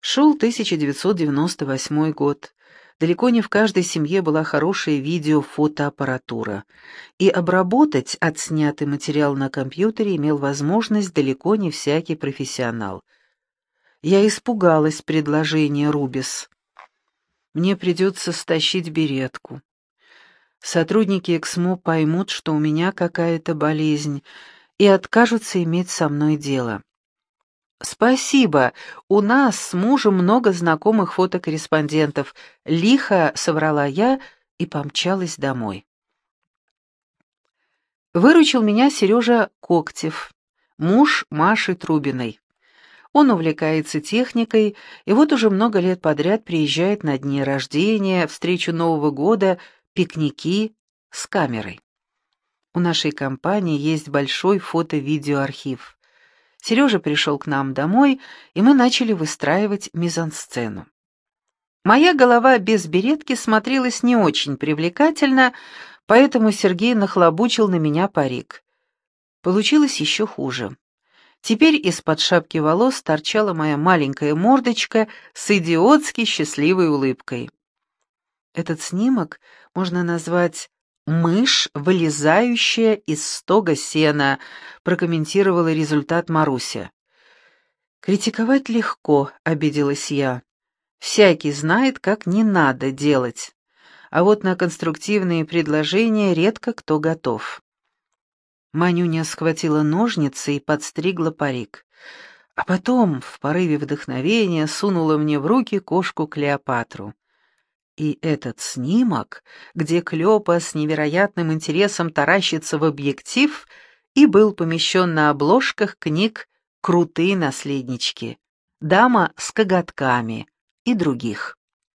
Шел 1998 год. Далеко не в каждой семье была хорошая видео-фотоаппаратура, и обработать отснятый материал на компьютере имел возможность далеко не всякий профессионал. Я испугалась предложения Рубис. Мне придется стащить беретку. Сотрудники Эксмо поймут, что у меня какая-то болезнь, и откажутся иметь со мной дело. «Спасибо. У нас с мужем много знакомых фотокорреспондентов», — лихо соврала я и помчалась домой. Выручил меня Сережа Коктев, муж Маши Трубиной. Он увлекается техникой и вот уже много лет подряд приезжает на дни рождения, встречу Нового года, пикники с камерой. У нашей компании есть большой фото-видеоархив. Сережа пришел к нам домой, и мы начали выстраивать мизансцену. Моя голова без беретки смотрелась не очень привлекательно, поэтому Сергей нахлобучил на меня парик. Получилось еще хуже. Теперь из-под шапки волос торчала моя маленькая мордочка с идиотски счастливой улыбкой. Этот снимок можно назвать «Мышь, вылезающая из стога сена», прокомментировала результат Маруся. «Критиковать легко», — обиделась я. «Всякий знает, как не надо делать, а вот на конструктивные предложения редко кто готов». Манюня схватила ножницы и подстригла парик, а потом, в порыве вдохновения, сунула мне в руки кошку Клеопатру. И этот снимок, где Клёпа с невероятным интересом таращится в объектив, и был помещен на обложках книг «Крутые наследнички», «Дама с коготками» и других.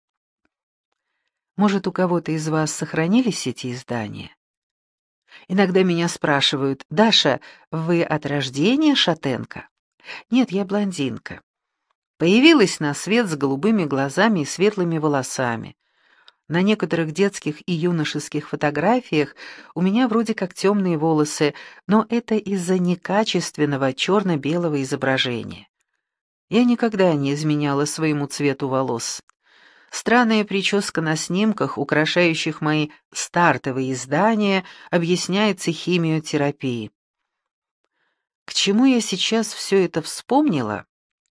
Может, у кого-то из вас сохранились эти издания? Иногда меня спрашивают: «Даша, вы от рождения шатенка?» Нет, я блондинка. Появилась на свет с голубыми глазами и светлыми волосами. На некоторых детских и юношеских фотографиях у меня вроде как темные волосы, но это из-за некачественного черно-белого изображения. Я никогда не изменяла своему цвету волос. Странная прическа на снимках, украшающих мои стартовые издания, объясняется химиотерапией. К чему я сейчас все это вспомнила?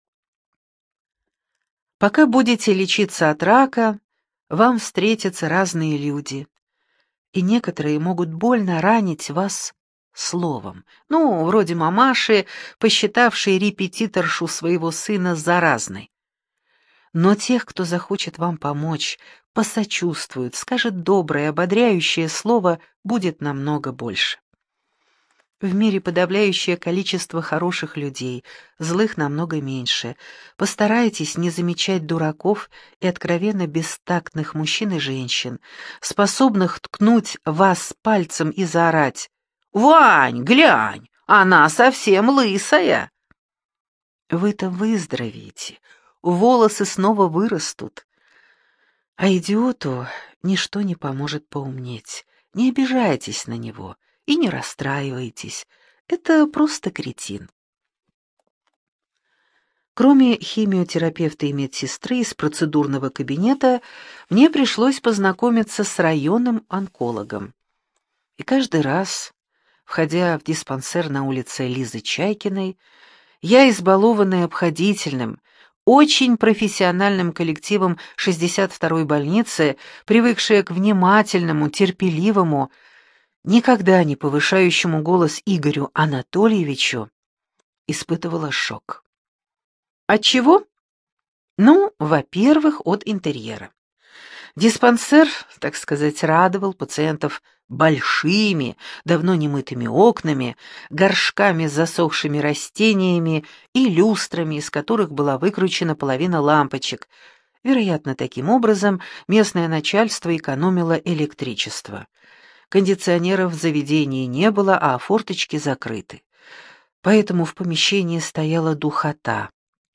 Пока будете лечиться от рака, вам встретятся разные люди, и некоторые могут больно ранить вас словом. Ну, вроде мамаши, посчитавшей репетиторшу своего сына заразной. Но тех, кто захочет вам помочь, посочувствует, скажет доброе, ободряющее слово, будет намного больше. В мире подавляющее количество хороших людей, злых намного меньше. Постарайтесь не замечать дураков и откровенно бестактных мужчин и женщин, способных ткнуть вас пальцем и заорать: «Вань, глянь, она совсем лысая!» Вы-то выздоровеете, волосы снова вырастут. А идиоту ничто не поможет поумнеть. Не обижайтесь на него. И не расстраивайтесь, это просто кретин. Кроме химиотерапевта и медсестры из процедурного кабинета, мне пришлось познакомиться с районным онкологом. И каждый раз, входя в диспансер на улице Лизы Чайкиной, я, избалованная обходительным, очень профессиональным коллективом 62-й больницы, привыкшая к внимательному, терпеливому, никогда не повышающему голос Игорю Анатольевичу, испытывала шок. От чего? Ну, во-первых, от интерьера. Диспансер, так сказать, радовал пациентов большими, давно немытыми окнами, горшками с засохшими растениями и люстрами, из которых была выкручена половина лампочек. Вероятно, таким образом местное начальство экономило электричество. Кондиционеров в заведении не было, а форточки закрыты. Поэтому в помещении стояла духота.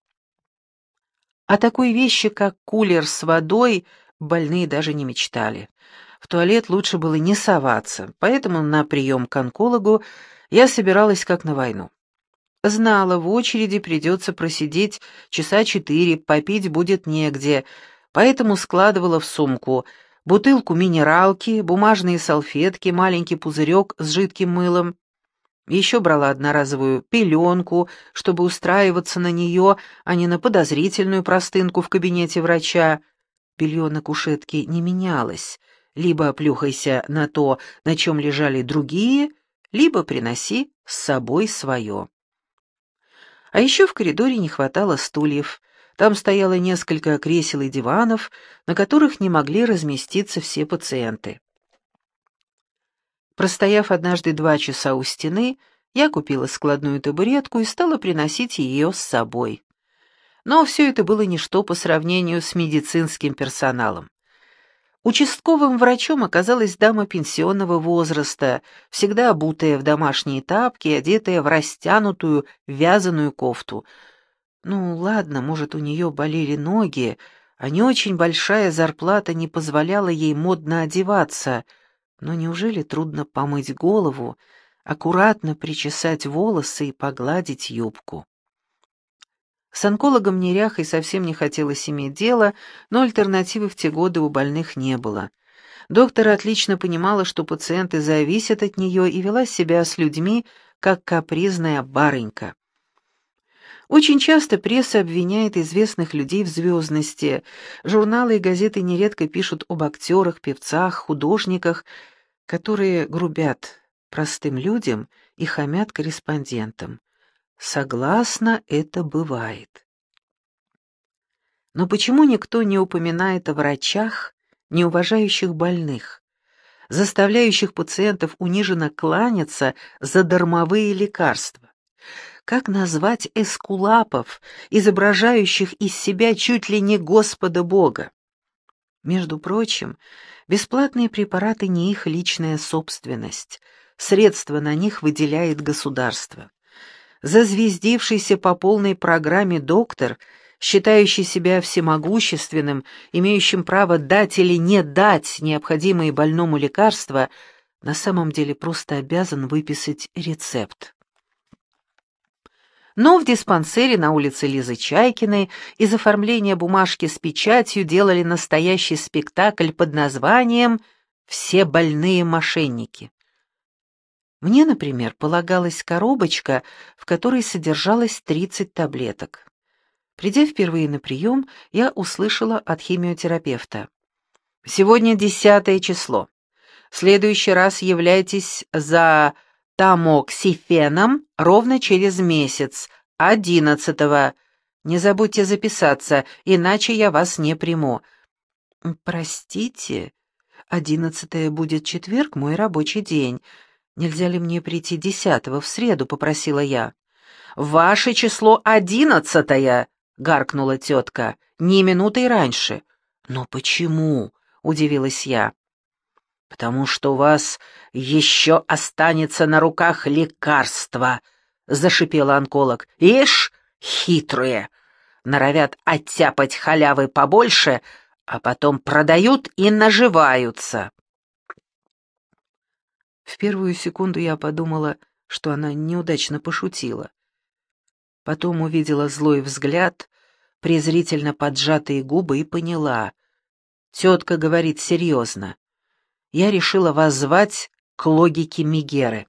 О такой вещи, как кулер с водой, больные даже не мечтали. В туалет лучше было не соваться, поэтому на прием к онкологу я собиралась как на войну. Знала, в очереди придется просидеть часа 4, попить будет негде, поэтому складывала в сумку бутылку минералки, бумажные салфетки, маленький пузырек с жидким мылом. Еще брала одноразовую пеленку, чтобы устраиваться на нее, а не на подозрительную простынку в кабинете врача. Белье на кушетке не менялось. Либо плюхайся на то, на чем лежали другие, либо приноси с собой свое. А еще в коридоре не хватало стульев. Там стояло несколько кресел и диванов, на которых не могли разместиться все пациенты. Простояв однажды 2 часа у стены, я купила складную табуретку и стала приносить ее с собой. Но все это было ничто по сравнению с медицинским персоналом. Участковым врачом оказалась дама пенсионного возраста, всегда обутая в домашние тапки, одетая в растянутую вязаную кофту. Ну, ладно, может, у нее болели ноги, а не очень большая зарплата не позволяла ей модно одеваться, но неужели трудно помыть голову, аккуратно причесать волосы и погладить юбку? С онкологом неряхой совсем не хотелось иметь дело, но альтернативы в те годы у больных не было. Доктор отлично понимала, что пациенты зависят от нее, и вела себя с людьми, как капризная барынька. Очень часто пресса обвиняет известных людей в звездности. Журналы и газеты нередко пишут об актерах, певцах, художниках, которые грубят простым людям и хамят корреспондентам. Согласна, это бывает. Но почему никто не упоминает о врачах, не уважающих больных, заставляющих пациентов униженно кланяться за дармовые лекарства? Как назвать эскулапов, изображающих из себя чуть ли не Господа Бога? Между прочим, бесплатные препараты не их личная собственность, средства на них выделяет государство. Зазвездившийся по полной программе доктор, считающий себя всемогущественным, имеющим право дать или не дать необходимые больному лекарства, на самом деле просто обязан выписать рецепт. Но в диспансере на улице Лизы Чайкиной из оформления бумажки с печатью делали настоящий спектакль под названием «Все больные мошенники». Мне, например, полагалась коробочка, в которой содержалось 30 таблеток. Придя впервые на прием, я услышала от химиотерапевта: «Сегодня 10 число. В следующий раз являйтесь за тамоксифеном ровно через месяц, 11-го. Не забудьте записаться, иначе я вас не приму». «Простите, 11-е будет четверг, мой рабочий день. Нельзя ли мне прийти 10-го в среду?» — попросила я. «Ваше число 11-е!» — гаркнула тетка. «Ни минутой раньше». «Но почему?» — удивилась я. «Потому что у вас еще останется на руках лекарство», — зашипела онколог. «Ишь, хитрые! Норовят оттяпать халявы побольше, а потом продают и наживаются». В первую секунду я подумала, что она неудачно пошутила. Потом увидела злой взгляд, презрительно поджатые губы и поняла. Тетка говорит серьезно. Я решила воззвать к логике Мегеры.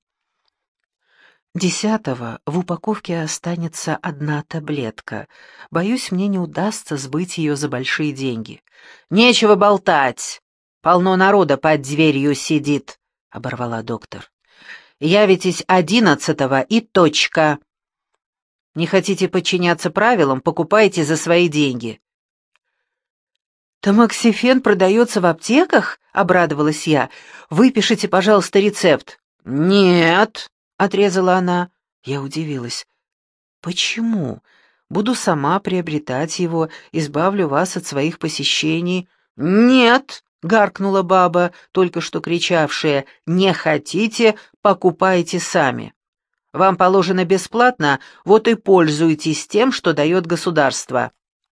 10-го в упаковке останется 1 таблетка. Боюсь, мне не удастся сбыть ее за большие деньги. «Нечего болтать! Полно народа под дверью сидит», — оборвала доктор. «Явитесь 11-го и точка. Не хотите подчиняться правилам, покупайте за свои деньги». «Тамоксифен продается в аптеках?» — обрадовалась я. «Выпишите, пожалуйста, рецепт». «Нет», — отрезала она. Я удивилась. «Почему? Буду сама приобретать его, избавлю вас от своих посещений». «Нет», — гаркнула баба, только что кричавшая: «не хотите, покупайте сами. Вам положено бесплатно, вот и пользуйтесь тем, что дает государство».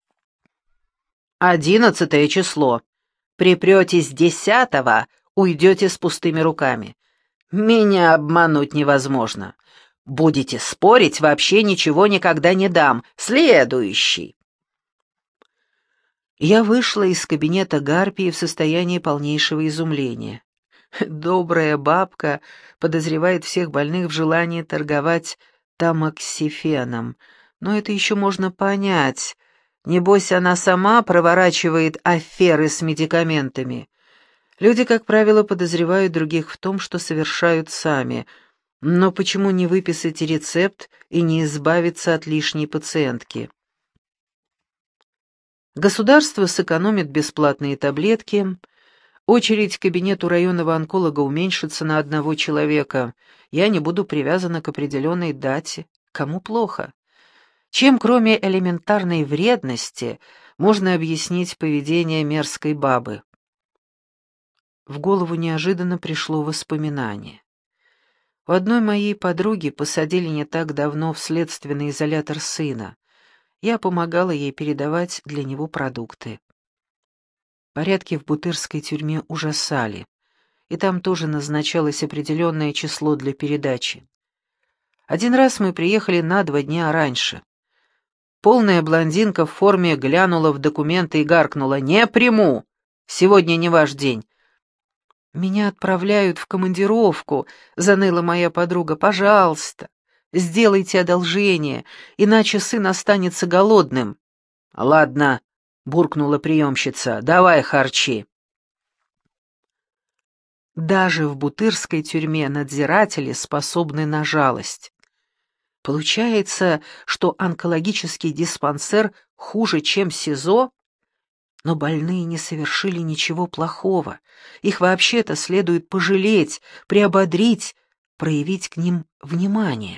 11 число. Припретесь 10-го, уйдете с пустыми руками. Меня обмануть невозможно. Будете спорить, вообще ничего никогда не дам. Следующий. Я вышла из кабинета Гарпии в состоянии полнейшего изумления. Добрая бабка подозревает всех больных в желании торговать тамоксифеном. Но это еще можно понять. Небось, она сама проворачивает аферы с медикаментами. Люди, как правило, подозревают других в том, что совершают сами. Но почему не выписать рецепт и не избавиться от лишней пациентки? Государство сэкономит бесплатные таблетки, очередь к кабинету районного онколога уменьшится на одного человека, я не буду привязана к определенной дате. Кому плохо? Чем, кроме элементарной вредности, можно объяснить поведение мерзкой бабы? В голову неожиданно пришло воспоминание. У одной моей подруги посадили не так давно в следственный изолятор сына. Я помогала ей передавать для него продукты. Порядки в бутырской тюрьме ужасали, и там тоже назначалось определенное число для передачи. Один раз мы приехали на 2 дня раньше. Полная блондинка в форме глянула в документы и гаркнула: «Не приму! Сегодня не ваш день!» «Меня отправляют в командировку», — заныла моя подруга. «Пожалуйста, сделайте одолжение, иначе сын останется голодным». «Ладно», — буркнула приемщица, — «давай харчи». Даже в бутырской тюрьме надзиратели способны на жалость. Получается, что онкологический диспансер хуже, чем СИЗО? Но больные не совершили ничего плохого. Их вообще-то следует пожалеть, приободрить, проявить к ним внимание.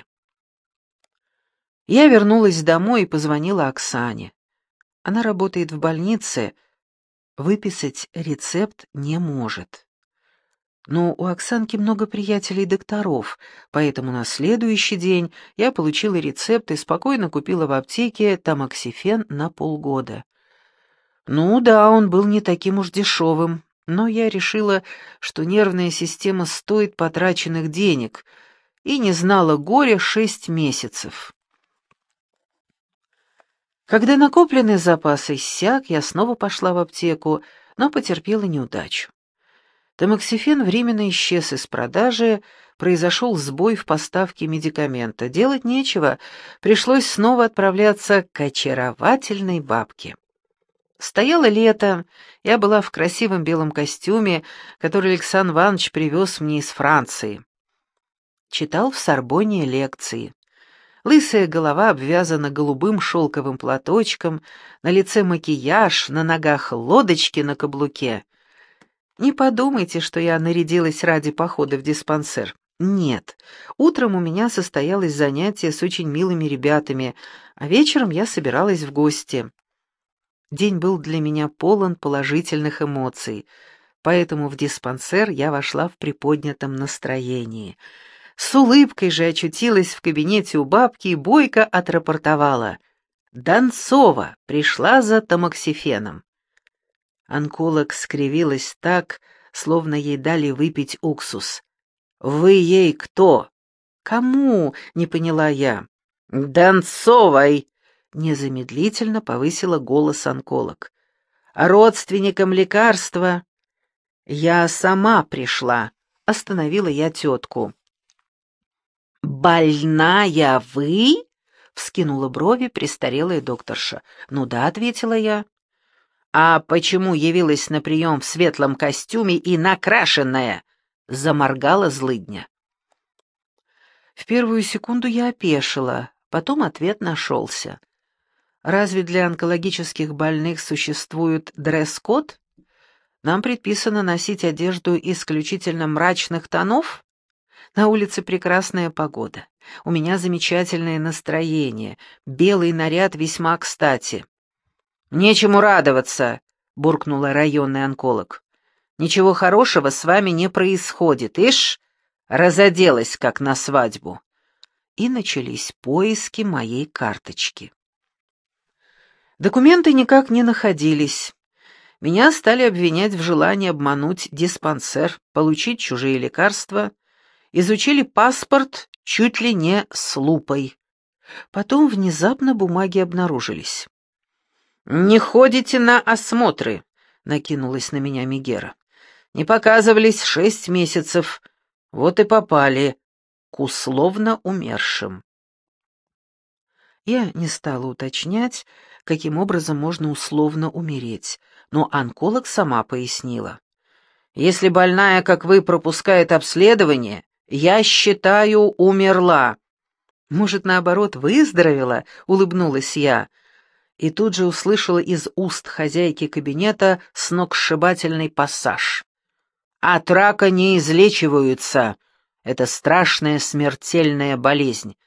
Я вернулась домой и позвонила Оксане. Она работает в больнице, выписать рецепт не может. Но у Оксанки много приятелей-докторов, поэтому на следующий день я получила рецепт и спокойно купила в аптеке тамоксифен на полгода. Ну да, он был не таким уж дешевым, но я решила, что нервная система стоит потраченных денег, и не знала горя 6 месяцев. Когда накопленный запас иссяк, я снова пошла в аптеку, но потерпела неудачу. Тамоксифен временно исчез из продажи, произошел сбой в поставке медикамента. Делать нечего, пришлось снова отправляться к очаровательной бабке. Стояло лето, я была в красивом белом костюме, который Александр Иванович привез мне из Франции. Читал в Сорбонне лекции. Лысая голова обвязана голубым шелковым платочком, на лице макияж, на ногах лодочки на каблуке. Не подумайте, что я нарядилась ради похода в диспансер. Нет, утром у меня состоялось занятие с очень милыми ребятами, а вечером я собиралась в гости. День был для меня полон положительных эмоций, поэтому в диспансер я вошла в приподнятом настроении. С улыбкой же очутилась в кабинете у бабки и бойко отрапортовала: «Донцова пришла за тамоксифеном». Онколог скривилась так, словно ей дали выпить уксус. «Вы ей кто?» «Кому?» — не поняла я. «Донцовой!» — незамедлительно повысила голос онколог. «А родственникам лекарства?» «Я сама пришла», — остановила я тетку. «Больная вы?» — вскинула брови престарелая докторша. «Ну да», — ответила я. «А почему явилась на прием в светлом костюме и накрашенная?» — заморгала злыдня. В первую секунду я опешила, потом ответ нашелся. Разве для онкологических больных существует дресс-код? Нам предписано носить одежду исключительно мрачных тонов? На улице прекрасная погода. У меня замечательное настроение. Белый наряд весьма кстати. «Нечему радоваться», — буркнула районный онколог. «Ничего хорошего с вами не происходит. Ишь, разоделась, как на свадьбу». И начались поиски моей карточки. Документы никак не находились. Меня стали обвинять в желании обмануть диспансер, получить чужие лекарства Изучили паспорт чуть ли не с лупой. Потом внезапно бумаги обнаружились. «Не ходите на осмотры», — накинулась на меня Мегера. «Не показывались 6 месяцев. Вот и попали к условно умершим». Я не стала уточнять, каким образом можно условно умереть, но онколог сама пояснила. «Если больная, как вы, пропускает обследование, я считаю, умерла». «Может, наоборот, выздоровела?» — улыбнулась я. И тут же услышала из уст хозяйки кабинета сногсшибательный пассаж. «От рака не излечиваются. Это страшная смертельная болезнь».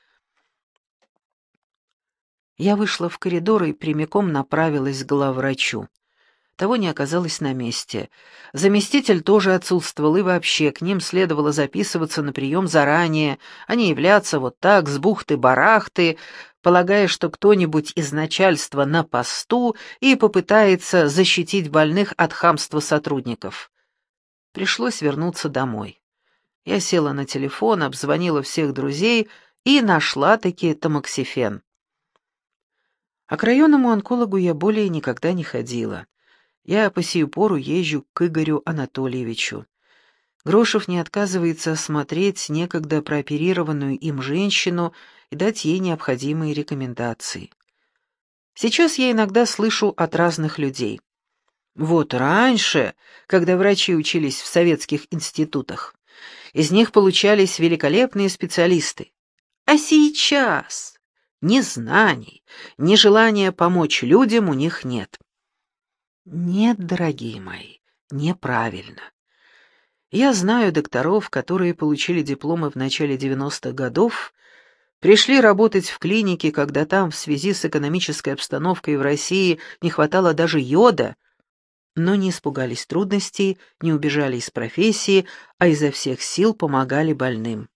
Я вышла в коридор и прямиком направилась к главврачу. Того не оказалось на месте. Заместитель тоже отсутствовал, и вообще к ним следовало записываться на прием заранее, а не являться вот так, с бухты-барахты, полагая, что кто-нибудь из начальства на посту и попытается защитить больных от хамства сотрудников. Пришлось вернуться домой. Я села на телефон, обзвонила всех друзей и нашла-таки тамоксифен. А к районному онкологу я более никогда не ходила. Я по сию пору езжу к Игорю Анатольевичу. Грошев не отказывается осмотреть некогда прооперированную им женщину и дать ей необходимые рекомендации. Сейчас я иногда слышу от разных людей. Вот раньше, когда врачи учились в советских институтах, из них получались великолепные специалисты. А сейчас ни знаний, ни желания помочь людям у них нет. Нет, дорогие мои, неправильно. Я знаю докторов, которые получили дипломы в начале 90-х годов, пришли работать в клинике, когда там в связи с экономической обстановкой в России не хватало даже йода, но не испугались трудностей, не убежали из профессии, а изо всех сил помогали больным.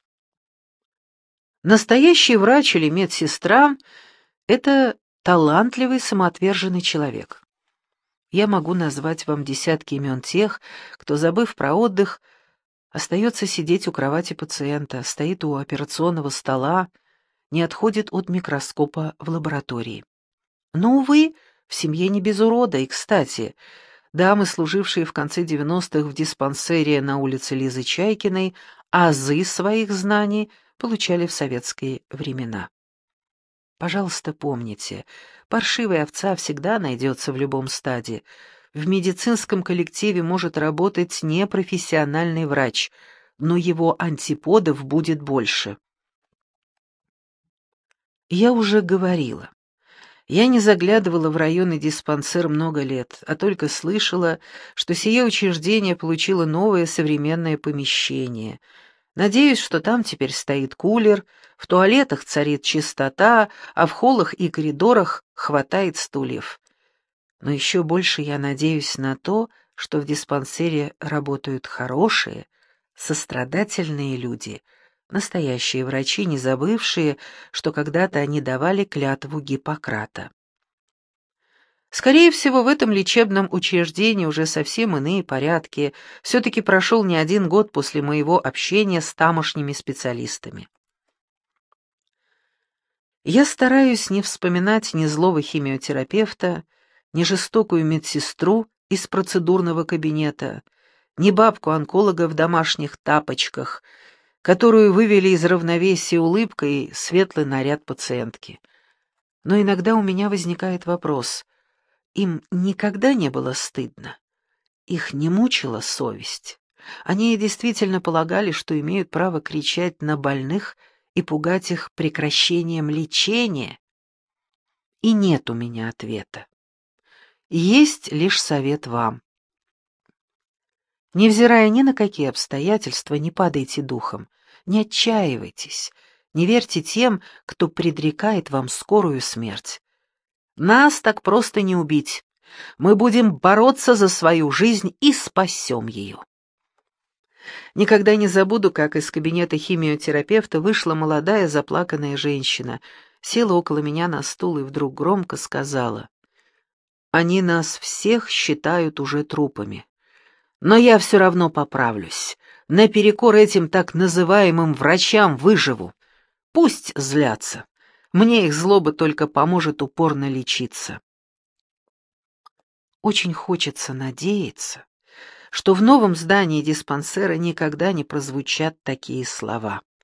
Настоящий врач или медсестра — это талантливый, самоотверженный человек. Я могу назвать вам десятки имен тех, кто, забыв про отдых, остается сидеть у кровати пациента, стоит у операционного стола, не отходит от микроскопа в лаборатории. Но, увы, в семье не без урода, и, кстати, дамы, служившие в конце 90-х в диспансере на улице Лизы Чайкиной, азы своих знаний получали в советские времена. Пожалуйста, помните, паршивая овца всегда найдется в любом стаде. В медицинском коллективе может работать непрофессиональный врач, но его антиподов будет больше. Я уже говорила. Я не заглядывала в районный диспансер много лет, а только слышала, что сие учреждение получило новое современное помещение. Надеюсь, что там теперь стоит кулер, в туалетах царит чистота, а в холлах и коридорах хватает стульев. Но еще больше я надеюсь на то, что в диспансере работают хорошие, сострадательные люди, настоящие врачи, не забывшие, что когда-то они давали клятву Гиппократа. Скорее всего, в этом лечебном учреждении уже совсем иные порядки. Все-таки прошел не один год после моего общения с тамошними специалистами. Я стараюсь не вспоминать ни злого химиотерапевта, ни жестокую медсестру из процедурного кабинета, ни бабку-онколога в домашних тапочках, которую вывели из равновесия улыбкой и светлый наряд пациентки. Но иногда у меня возникает вопрос: им никогда не было стыдно? Их не мучила совесть? Они действительно полагали, что имеют право кричать на больных и пугать их прекращением лечения? И нет у меня ответа. Есть лишь совет вам. Невзирая ни на какие обстоятельства, не падайте духом, не отчаивайтесь, не верьте тем, кто предрекает вам скорую смерть. Нас так просто не убить. Мы будем бороться за свою жизнь и спасем ее. Никогда не забуду, как из кабинета химиотерапевта вышла молодая заплаканная женщина, села около меня на стул и вдруг громко сказала: «Они нас всех считают уже трупами. Но я все равно поправлюсь. наперекор этим так называемым врачам выживу. Пусть злятся. Мне их злоба только поможет упорно лечиться. Очень хочется надеяться, что в новом здании диспансера никогда не прозвучат такие слова.